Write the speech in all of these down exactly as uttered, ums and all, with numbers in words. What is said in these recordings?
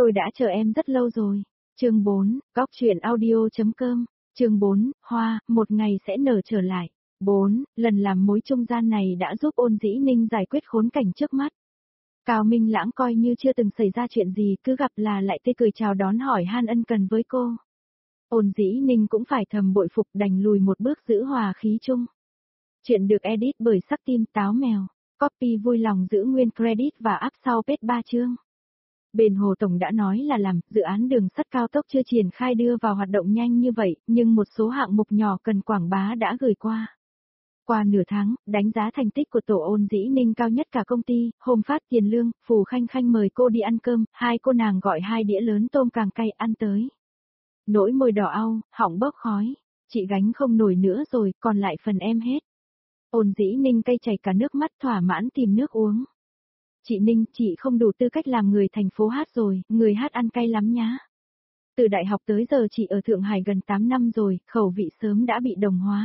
Tôi đã chờ em rất lâu rồi. Chương bốn, góc truyện audio.com, chương bốn, hoa, một ngày sẽ nở trở lại. bốn, lần làm mối trung gian này đã giúp Ôn Dĩ Ninh giải quyết khốn cảnh trước mắt. Cao Minh Lãng coi như chưa từng xảy ra chuyện gì, cứ gặp là lại tươi cười chào đón hỏi han ân cần với cô. Ôn Dĩ Ninh cũng phải thầm bội phục, đành lùi một bước giữ hòa khí chung. Chuyện được edit bởi Sắc Tim Táo Mèo, copy vui lòng giữ nguyên credit và up sau page ba chương. Bên Hồ Tổng đã nói là làm, dự án đường sắt cao tốc chưa triển khai đưa vào hoạt động nhanh như vậy, nhưng một số hạng mục nhỏ cần quảng bá đã gửi qua. Qua nửa tháng, đánh giá thành tích của tổ Ôn Dĩ Ninh cao nhất cả công ty, hôm phát tiền lương, Phù Khanh Khanh mời cô đi ăn cơm, hai cô nàng gọi hai đĩa lớn tôm càng cay ăn tới. Nỗi môi đỏ au, họng bốc khói, chị gánh không nổi nữa rồi, còn lại phần em hết. Ôn Dĩ Ninh cay chảy cả nước mắt, thỏa mãn tìm nước uống. Chị Ninh, chị không đủ tư cách làm người thành phố hát rồi, người hát ăn cay lắm nhá. Từ đại học tới giờ chị ở Thượng Hải gần tám năm rồi, khẩu vị sớm đã bị đồng hóa.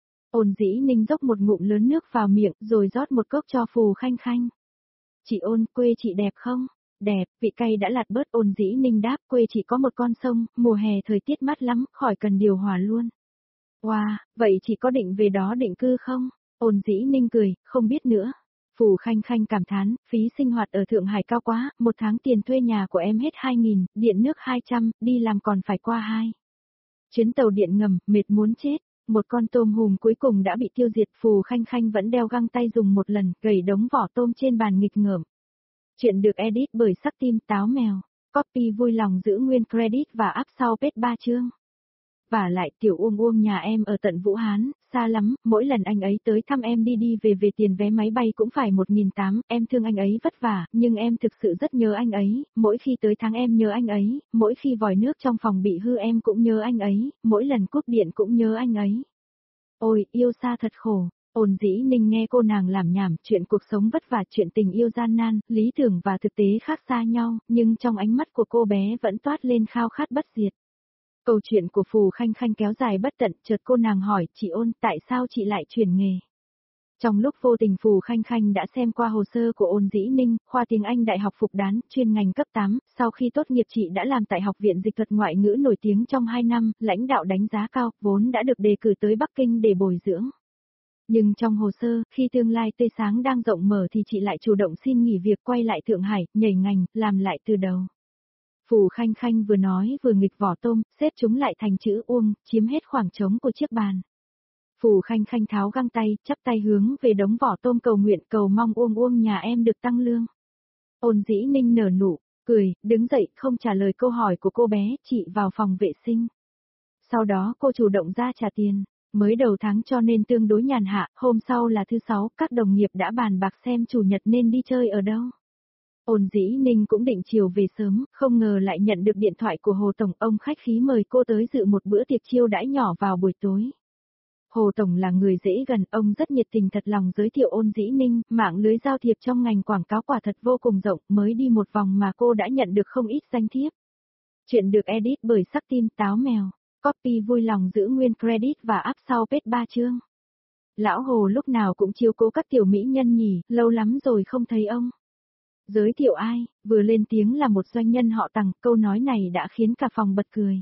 Ôn Dĩ Ninh dốc một ngụm lớn nước vào miệng, rồi rót một cốc cho Phù Khanh Khanh. Chị Ôn, quê chị đẹp không? Đẹp, vị cay đã lạt bớt. Ôn Dĩ Ninh đáp, quê chị có một con sông, mùa hè thời tiết mát lắm, khỏi cần điều hòa luôn. Wow, vậy chị có định về đó định cư không? Ôn Dĩ Ninh cười, không biết nữa. Phù Khanh Khanh cảm thán, phí sinh hoạt ở Thượng Hải cao quá, một tháng tiền thuê nhà của em hết hai nghìn, điện nước hai trăm, đi làm còn phải qua hai. Chuyến tàu điện ngầm, mệt muốn chết. Một con tôm hùm cuối cùng đã bị tiêu diệt. Phù Khanh Khanh vẫn đeo găng tay dùng một lần, gầy đống vỏ tôm trên bàn nghịch ngợm. Chuyện được edit bởi Sắc Tim Táo Mèo, copy vui lòng giữ nguyên credit và up sau page ba chương. Và lại tiểu Uông Uông nhà em ở tận Vũ Hán, xa lắm, mỗi lần anh ấy tới thăm em đi đi về về tiền vé máy bay cũng phải một nghìn tám trăm, em thương anh ấy vất vả, nhưng em thực sự rất nhớ anh ấy, mỗi khi tới tháng em nhớ anh ấy, mỗi khi vòi nước trong phòng bị hư em cũng nhớ anh ấy, mỗi lần cúp điện cũng nhớ anh ấy. Ôi, yêu xa thật khổ. Ôn Dĩ Ninh nghe cô nàng làm nhảm, chuyện cuộc sống vất vả, chuyện tình yêu gian nan, lý tưởng và thực tế khác xa nhau, nhưng trong ánh mắt của cô bé vẫn toát lên khao khát bất diệt. Câu chuyện của Phù Khanh Khanh kéo dài bất tận, chợt cô nàng hỏi, chị Ôn, tại sao chị lại chuyển nghề? Trong lúc vô tình Phù Khanh Khanh đã xem qua hồ sơ của Ôn Dĩ Ninh, khoa tiếng Anh Đại học Phục Đán, chuyên ngành cấp tám, sau khi tốt nghiệp chị đã làm tại Học viện Dịch thuật Ngoại ngữ nổi tiếng trong hai năm, lãnh đạo đánh giá cao, vốn đã được đề cử tới Bắc Kinh để bồi dưỡng. Nhưng trong hồ sơ, khi tương lai tươi sáng đang rộng mở thì chị lại chủ động xin nghỉ việc quay lại Thượng Hải, nhảy ngành, làm lại từ đầu. Phù Khanh Khanh vừa nói vừa nghịch vỏ tôm, xếp chúng lại thành chữ Uông, chiếm hết khoảng trống của chiếc bàn. Phù Khanh Khanh tháo găng tay, chắp tay hướng về đống vỏ tôm cầu nguyện, cầu mong Uông Uông nhà em được tăng lương. Ôn Dĩ Ninh nở nụ cười, đứng dậy, không trả lời câu hỏi của cô bé, chị vào phòng vệ sinh. Sau đó cô chủ động ra trả tiền. Mới đầu tháng cho nên tương đối nhàn hạ, hôm sau là thứ sáu, các đồng nghiệp đã bàn bạc xem chủ nhật nên đi chơi ở đâu. Ôn Dĩ Ninh cũng định chiều về sớm, không ngờ lại nhận được điện thoại của Hồ Tổng, ông khách khí mời cô tới dự một bữa tiệc chiêu đãi nhỏ vào buổi tối. Hồ Tổng là người dễ gần, ông rất nhiệt tình thật lòng giới thiệu Ôn Dĩ Ninh, mạng lưới giao thiệp trong ngành quảng cáo quả thật vô cùng rộng, mới đi một vòng mà cô đã nhận được không ít danh thiếp. Chuyện được edit bởi Sắc Tim Táo Mèo, copy vui lòng giữ nguyên credit và up sau page ba chương. Lão Hồ lúc nào cũng chiếu cố các tiểu mỹ nhân nhỉ, lâu lắm rồi không thấy ông. Giới thiệu ai, vừa lên tiếng là một doanh nhân họ Tằng, câu nói này đã khiến cả phòng bật cười.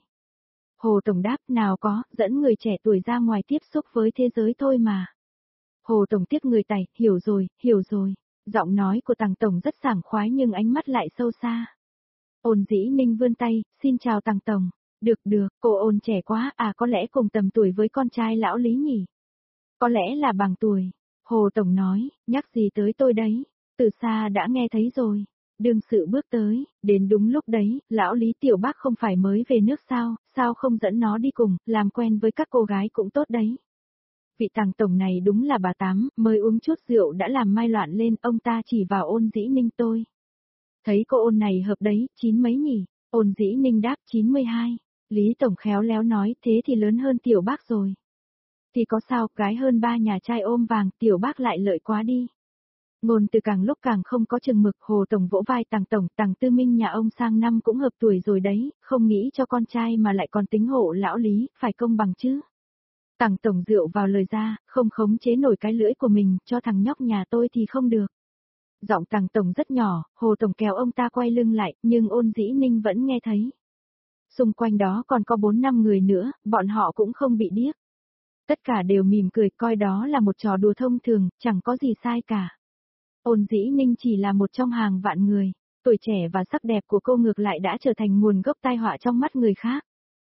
Hồ Tổng đáp, nào có, dẫn người trẻ tuổi ra ngoài tiếp xúc với thế giới thôi mà. Hồ Tổng tiếc người tài, hiểu rồi, hiểu rồi. Giọng nói của Tằng Tổng rất sảng khoái nhưng ánh mắt lại sâu xa. Ôn Dĩ Ninh vươn tay, xin chào Tằng Tổng. Được được, cô Ôn trẻ quá, à có lẽ cùng tầm tuổi với con trai lão Lý nhỉ? Có lẽ là bằng tuổi. Hồ Tổng nói, nhắc gì tới tôi đấy? Từ xa đã nghe thấy rồi. Đương sự bước tới, đến đúng lúc đấy, lão Lý tiểu bác không phải mới về nước sao, sao không dẫn nó đi cùng, làm quen với các cô gái cũng tốt đấy. Vị Tằng Tổng này đúng là bà Tám, mới uống chút rượu đã làm mai loạn lên, ông ta chỉ vào Ôn Dĩ Ninh tôi. Thấy cô Ôn này hợp đấy, chín mấy nhỉ? Ôn Dĩ Ninh đáp chín mươi hai. Lý Tổng khéo léo nói, thế thì lớn hơn tiểu bác rồi. Thì có sao, gái hơn ba nhà trai ôm vàng, tiểu bác lại lợi quá đi. Ngôn từ càng lúc càng không có chừng mực, Hồ Tổng vỗ vai Tằng Tổng, Tằng Tư Minh nhà ông sang năm cũng hợp tuổi rồi đấy, không nghĩ cho con trai mà lại còn tính hộ lão Lý, phải công bằng chứ. Tằng Tổng rượu vào lời ra, không khống chế nổi cái lưỡi của mình, cho thằng nhóc nhà tôi thì không được. Giọng Tằng Tổng rất nhỏ, Hồ Tổng kéo ông ta quay lưng lại, nhưng Ôn Dĩ Ninh vẫn nghe thấy. Xung quanh đó còn có bốn năm người nữa, bọn họ cũng không bị điếc. Tất cả đều mỉm cười coi đó là một trò đùa thông thường, chẳng có gì sai cả. Ôn Dĩ Ninh chỉ là một trong hàng vạn người, tuổi trẻ và sắc đẹp của cô ngược lại đã trở thành nguồn gốc tai họa trong mắt người khác.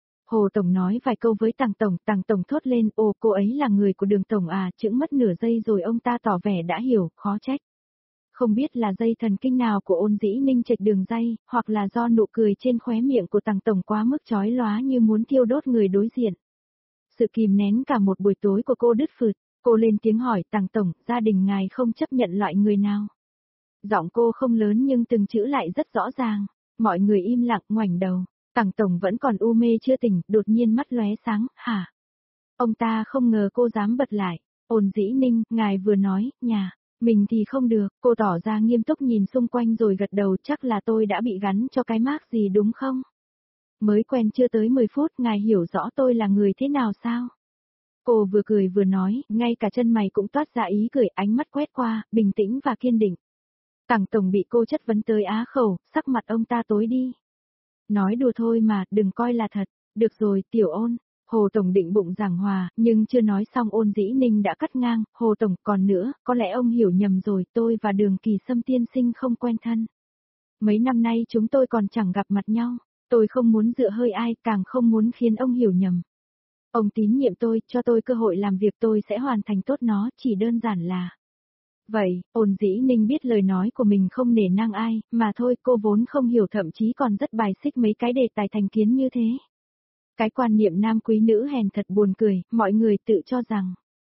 Hồ Tổng nói vài câu với Tằng Tổng, Tằng Tổng thốt lên, ồ cô ấy là người của Đường Tổng à, chững mất nửa giây rồi ông ta tỏ vẻ đã hiểu, khó trách. Không biết là dây thần kinh nào của Ôn Dĩ Ninh chệch đường dây, hoặc là do nụ cười trên khóe miệng của Tằng Tổng quá mức chói lóa như muốn thiêu đốt người đối diện. Sự kìm nén cả một buổi tối của cô đứt phượt, cô lên tiếng hỏi Tằng Tổng, gia đình ngài không chấp nhận loại người nào. Giọng cô không lớn nhưng từng chữ lại rất rõ ràng. Mọi người im lặng ngoảnh đầu. Tằng Tổng vẫn còn u mê chưa tỉnh, đột nhiên mắt lóe sáng, hả? Ông ta không ngờ cô dám bật lại. Ôn Dĩ Ninh, ngài vừa nói, nhà, mình thì không được, cô tỏ ra nghiêm túc nhìn xung quanh rồi gật đầu, chắc là tôi đã bị gắn cho cái mác gì đúng không? Mới quen chưa tới mười phút, ngài hiểu rõ tôi là người thế nào sao? Cô vừa cười vừa nói, ngay cả chân mày cũng toát ra ý cười, ánh mắt quét qua, bình tĩnh và kiên định. Tằng Tổng bị cô chất vấn tới á khẩu, sắc mặt ông ta tối đi. Nói đùa thôi mà, đừng coi là thật. Được rồi, Tiểu Ôn. Hồ Tổng định bụng giảng hòa, nhưng chưa nói xong Ôn Dĩ Ninh đã cắt ngang. Hồ Tổng, còn nữa, có lẽ ông hiểu nhầm rồi, tôi và Đường Kỳ Sâm tiên sinh không quen thân. Mấy năm nay chúng tôi còn chẳng gặp mặt nhau. Tôi không muốn dựa hơi ai, càng không muốn khiến ông hiểu nhầm. Ông tín nhiệm tôi, cho tôi cơ hội làm việc, tôi sẽ hoàn thành tốt nó, chỉ đơn giản là... Vậy, Ôn Dĩ Ninh biết lời nói của mình không nể nang ai, mà thôi cô vốn không hiểu, thậm chí còn rất bài xích mấy cái đề tài thành kiến như thế. Cái quan niệm nam quý nữ hèn thật buồn cười, mọi người tự cho rằng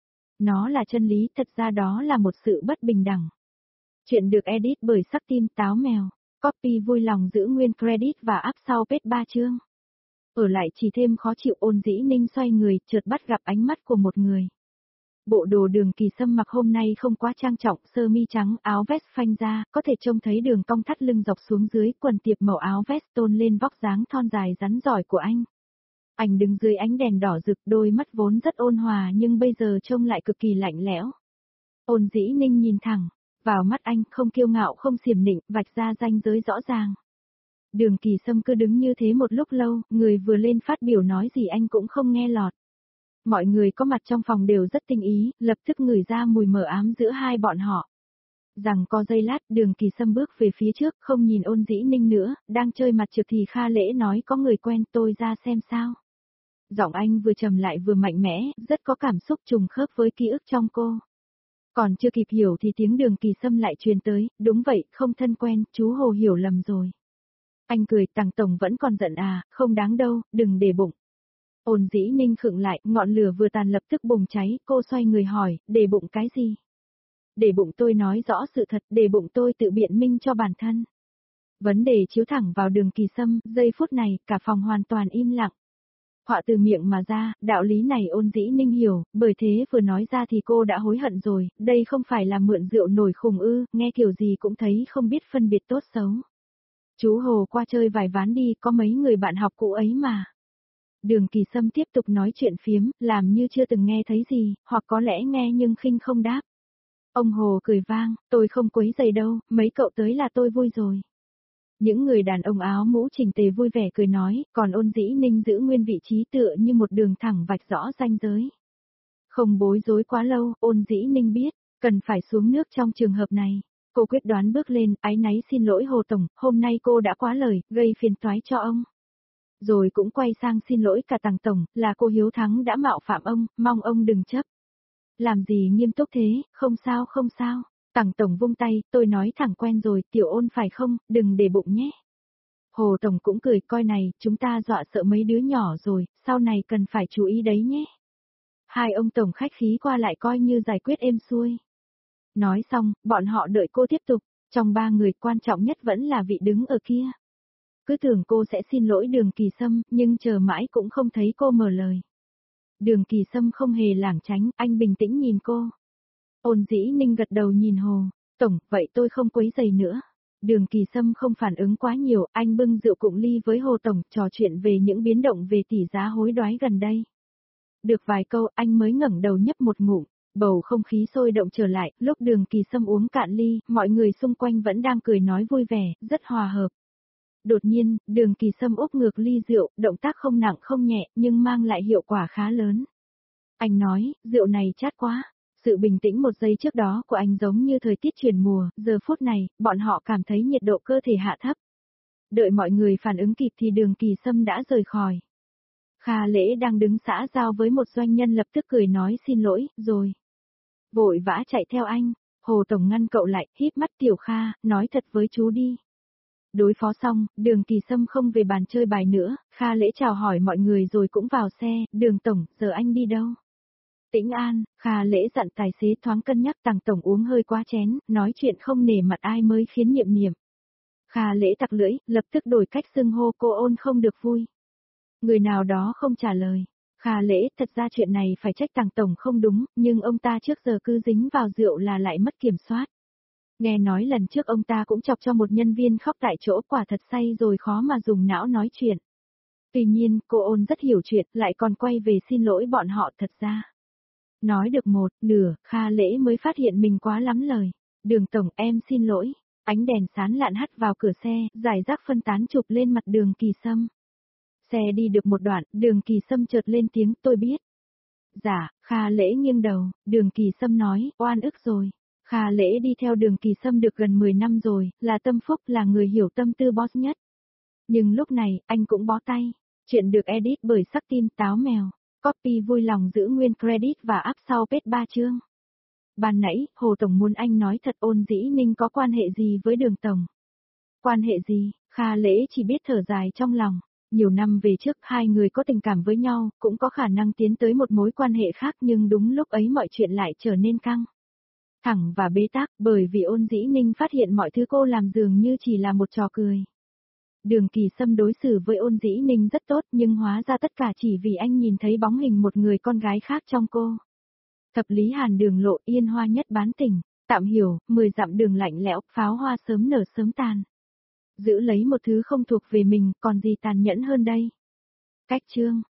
nó là chân lý, thật ra đó là một sự bất bình đẳng. Chuyện được edit bởi Sắc Tim Táo Mèo, copy vui lòng giữ nguyên credit và up sau page ba chương. Ở lại chỉ thêm khó chịu. Ôn Dĩ Ninh xoay người, chợt bắt gặp ánh mắt của một người. Bộ đồ Đường Kỳ Sâm mặc hôm nay không quá trang trọng, sơ mi trắng, áo vest phanh ra, có thể trông thấy đường cong thắt lưng dọc xuống dưới, quần tiệp màu áo vest tôn lên vóc dáng thon dài rắn giỏi của anh. Anh đứng dưới ánh đèn đỏ rực, đôi mắt vốn rất ôn hòa nhưng bây giờ trông lại cực kỳ lạnh lẽo. Ôn Dĩ Ninh nhìn thẳng vào mắt anh, không kiêu ngạo không xiểm nịnh, vạch ra ranh giới rõ ràng. Đường Kỳ Sâm cứ đứng như thế một lúc lâu, người vừa lên phát biểu nói gì anh cũng không nghe lọt. Mọi người có mặt trong phòng đều rất tinh ý, lập tức ngửi ra mùi mờ ám giữa hai bọn họ. Rằng có giây lát, Đường Kỳ Sâm bước về phía trước, không nhìn Ôn Dĩ Ninh nữa, đang chơi mặt trược thì Kha Lễ nói có người quen, tôi ra xem sao. Giọng anh vừa trầm lại vừa mạnh mẽ, rất có cảm xúc trùng khớp với ký ức trong cô. Còn chưa kịp hiểu thì tiếng Đường Kỳ Sâm lại truyền tới, đúng vậy, không thân quen, chú Hồ hiểu lầm rồi. Anh cười, Tằng Tổng vẫn còn giận à, không đáng đâu, đừng để bụng. Ôn Dĩ Ninh khựng lại, ngọn lửa vừa tàn lập tức bùng cháy, cô xoay người hỏi, để bụng cái gì? Để bụng tôi nói rõ sự thật, để bụng tôi tự biện minh cho bản thân. Vấn đề chiếu thẳng vào Đường Kỳ Sâm, giây phút này, cả phòng hoàn toàn im lặng. Họa từ miệng mà ra, đạo lý này Ôn Dĩ Ninh hiểu, bởi thế vừa nói ra thì cô đã hối hận rồi, đây không phải là mượn rượu nổi khùng ư, nghe kiểu gì cũng thấy không biết phân biệt tốt xấu. Chú Hồ qua chơi vài ván đi, có mấy người bạn học cũ ấy mà. Đường Kỳ Sâm tiếp tục nói chuyện phiếm, làm như chưa từng nghe thấy gì, hoặc có lẽ nghe nhưng khinh không đáp. Ông Hồ cười vang, tôi không quấy giày đâu, mấy cậu tới là tôi vui rồi. Những người đàn ông áo mũ chỉnh tề vui vẻ cười nói, còn Ôn Dĩ Ninh giữ nguyên vị trí tựa như một đường thẳng vạch rõ ranh giới. Không bối rối quá lâu, Ôn Dĩ Ninh biết, cần phải xuống nước trong trường hợp này. Cô quyết đoán bước lên, áy náy xin lỗi Hồ Tổng, hôm nay cô đã quá lời, gây phiền toái cho ông. Rồi cũng quay sang xin lỗi cả Tằng Tổng, là cô hiếu thắng đã mạo phạm ông, mong ông đừng chấp. Làm gì nghiêm túc thế, không sao không sao. Tằng Tổng vung tay, tôi nói thẳng quen rồi, Tiểu Ôn phải không, đừng để bụng nhé. Hồ Tổng cũng cười, coi này, chúng ta dọa sợ mấy đứa nhỏ rồi, sau này cần phải chú ý đấy nhé. Hai ông Tổng khách khí qua lại coi như giải quyết êm xuôi. Nói xong, bọn họ đợi cô tiếp tục, trong ba người quan trọng nhất vẫn là vị đứng ở kia. Cứ tưởng cô sẽ xin lỗi Đường Kỳ Sâm, nhưng chờ mãi cũng không thấy cô mở lời. Đường Kỳ Sâm không hề lảng tránh, anh bình tĩnh nhìn cô. Ôn Dĩ Ninh gật đầu nhìn Hồ, Tổng, vậy tôi không quấy giày nữa. Đường Kỳ Sâm không phản ứng quá nhiều, anh bưng rượu cụng ly với Hồ Tổng, trò chuyện về những biến động về tỷ giá hối đoái gần đây. Được vài câu, anh mới ngẩng đầu nhấp một ngụm, Bầu không khí sôi động trở lại, lúc Đường Kỳ Sâm uống cạn ly, mọi người xung quanh vẫn đang cười nói vui vẻ, rất hòa hợp. Đột nhiên, Đường Kỳ Sâm úp ngược ly rượu, động tác không nặng không nhẹ, nhưng mang lại hiệu quả khá lớn. Anh nói, rượu này chát quá. Sự bình tĩnh một giây trước đó của anh giống như thời tiết chuyển mùa, giờ phút này, bọn họ cảm thấy nhiệt độ cơ thể hạ thấp. Đợi mọi người phản ứng kịp thì Đường Kỳ Sâm đã rời khỏi. Kha Lễ đang đứng xã giao với một doanh nhân lập tức cười nói xin lỗi, rồi. Vội vã chạy theo anh, Hồ Tổng ngăn cậu lại, híp mắt Tiểu Kha, nói thật với chú đi. Đối phó xong, Đường Kỳ Sâm không về bàn chơi bài nữa, Kha Lễ chào hỏi mọi người rồi cũng vào xe, Đường Tổng, giờ anh đi đâu? Tĩnh An, Kha Lễ dặn tài xế thoáng cân nhắc Tằng Tổng uống hơi quá chén, nói chuyện không nể mặt ai mới khiến Niệm Niệm. Kha Lễ tặc lưỡi, lập tức đổi cách xưng hô cô ôn không được vui. Người nào đó không trả lời. Kha Lễ, thật ra chuyện này phải trách Tằng Tổng không đúng, nhưng ông ta trước giờ cứ dính vào rượu là lại mất kiểm soát. Nghe nói lần trước ông ta cũng chọc cho một nhân viên khóc tại chỗ, quả thật say rồi khó mà dùng não nói chuyện. Tuy nhiên, cô ôn rất hiểu chuyện, lại còn quay về xin lỗi bọn họ thật ra. Nói được một, nửa, Kha Lễ mới phát hiện mình quá lắm lời. Đường Tổng, em xin lỗi. Ánh đèn sán lạn hắt vào cửa xe, giải rác phân tán chụp lên mặt Đường Kỳ Sâm. Xe đi được một đoạn, Đường Kỳ Sâm chợt lên tiếng, tôi biết. Dạ, Kha Lễ nghiêng đầu, Đường Kỳ Sâm nói, oan ức rồi. Kha Lễ đi theo Đường Kỳ Sâm được gần mười năm rồi, là tâm phúc, là người hiểu tâm tư boss nhất. Nhưng lúc này, anh cũng bó tay. Chuyện được edit bởi Sắc Tim Táo Mèo. Copy vui lòng giữ nguyên credit và up sau page ba chương. Ban nãy, Hồ Tổng muốn anh nói thật Ôn Dĩ Ninh có quan hệ gì với Đường Tổng? Quan hệ gì? Kha Lễ chỉ biết thở dài trong lòng. Nhiều năm về trước hai người có tình cảm với nhau, cũng có khả năng tiến tới một mối quan hệ khác nhưng đúng lúc ấy mọi chuyện lại trở nên căng. Thẳng và bế tắc bởi vì Ôn Dĩ Ninh phát hiện mọi thứ cô làm dường như chỉ là một trò cười. Đường Kỳ Sâm đối xử với Ôn Dĩ Ninh rất tốt nhưng hóa ra tất cả chỉ vì anh nhìn thấy bóng hình một người con gái khác trong cô. Thập lý Hàn Đường lộ yên hoa nhất bán tỉnh, tạm hiểu, mười dặm đường lạnh lẽo, pháo hoa sớm nở sớm tàn. Giữ lấy một thứ không thuộc về mình, còn gì tàn nhẫn hơn đây? Cách chương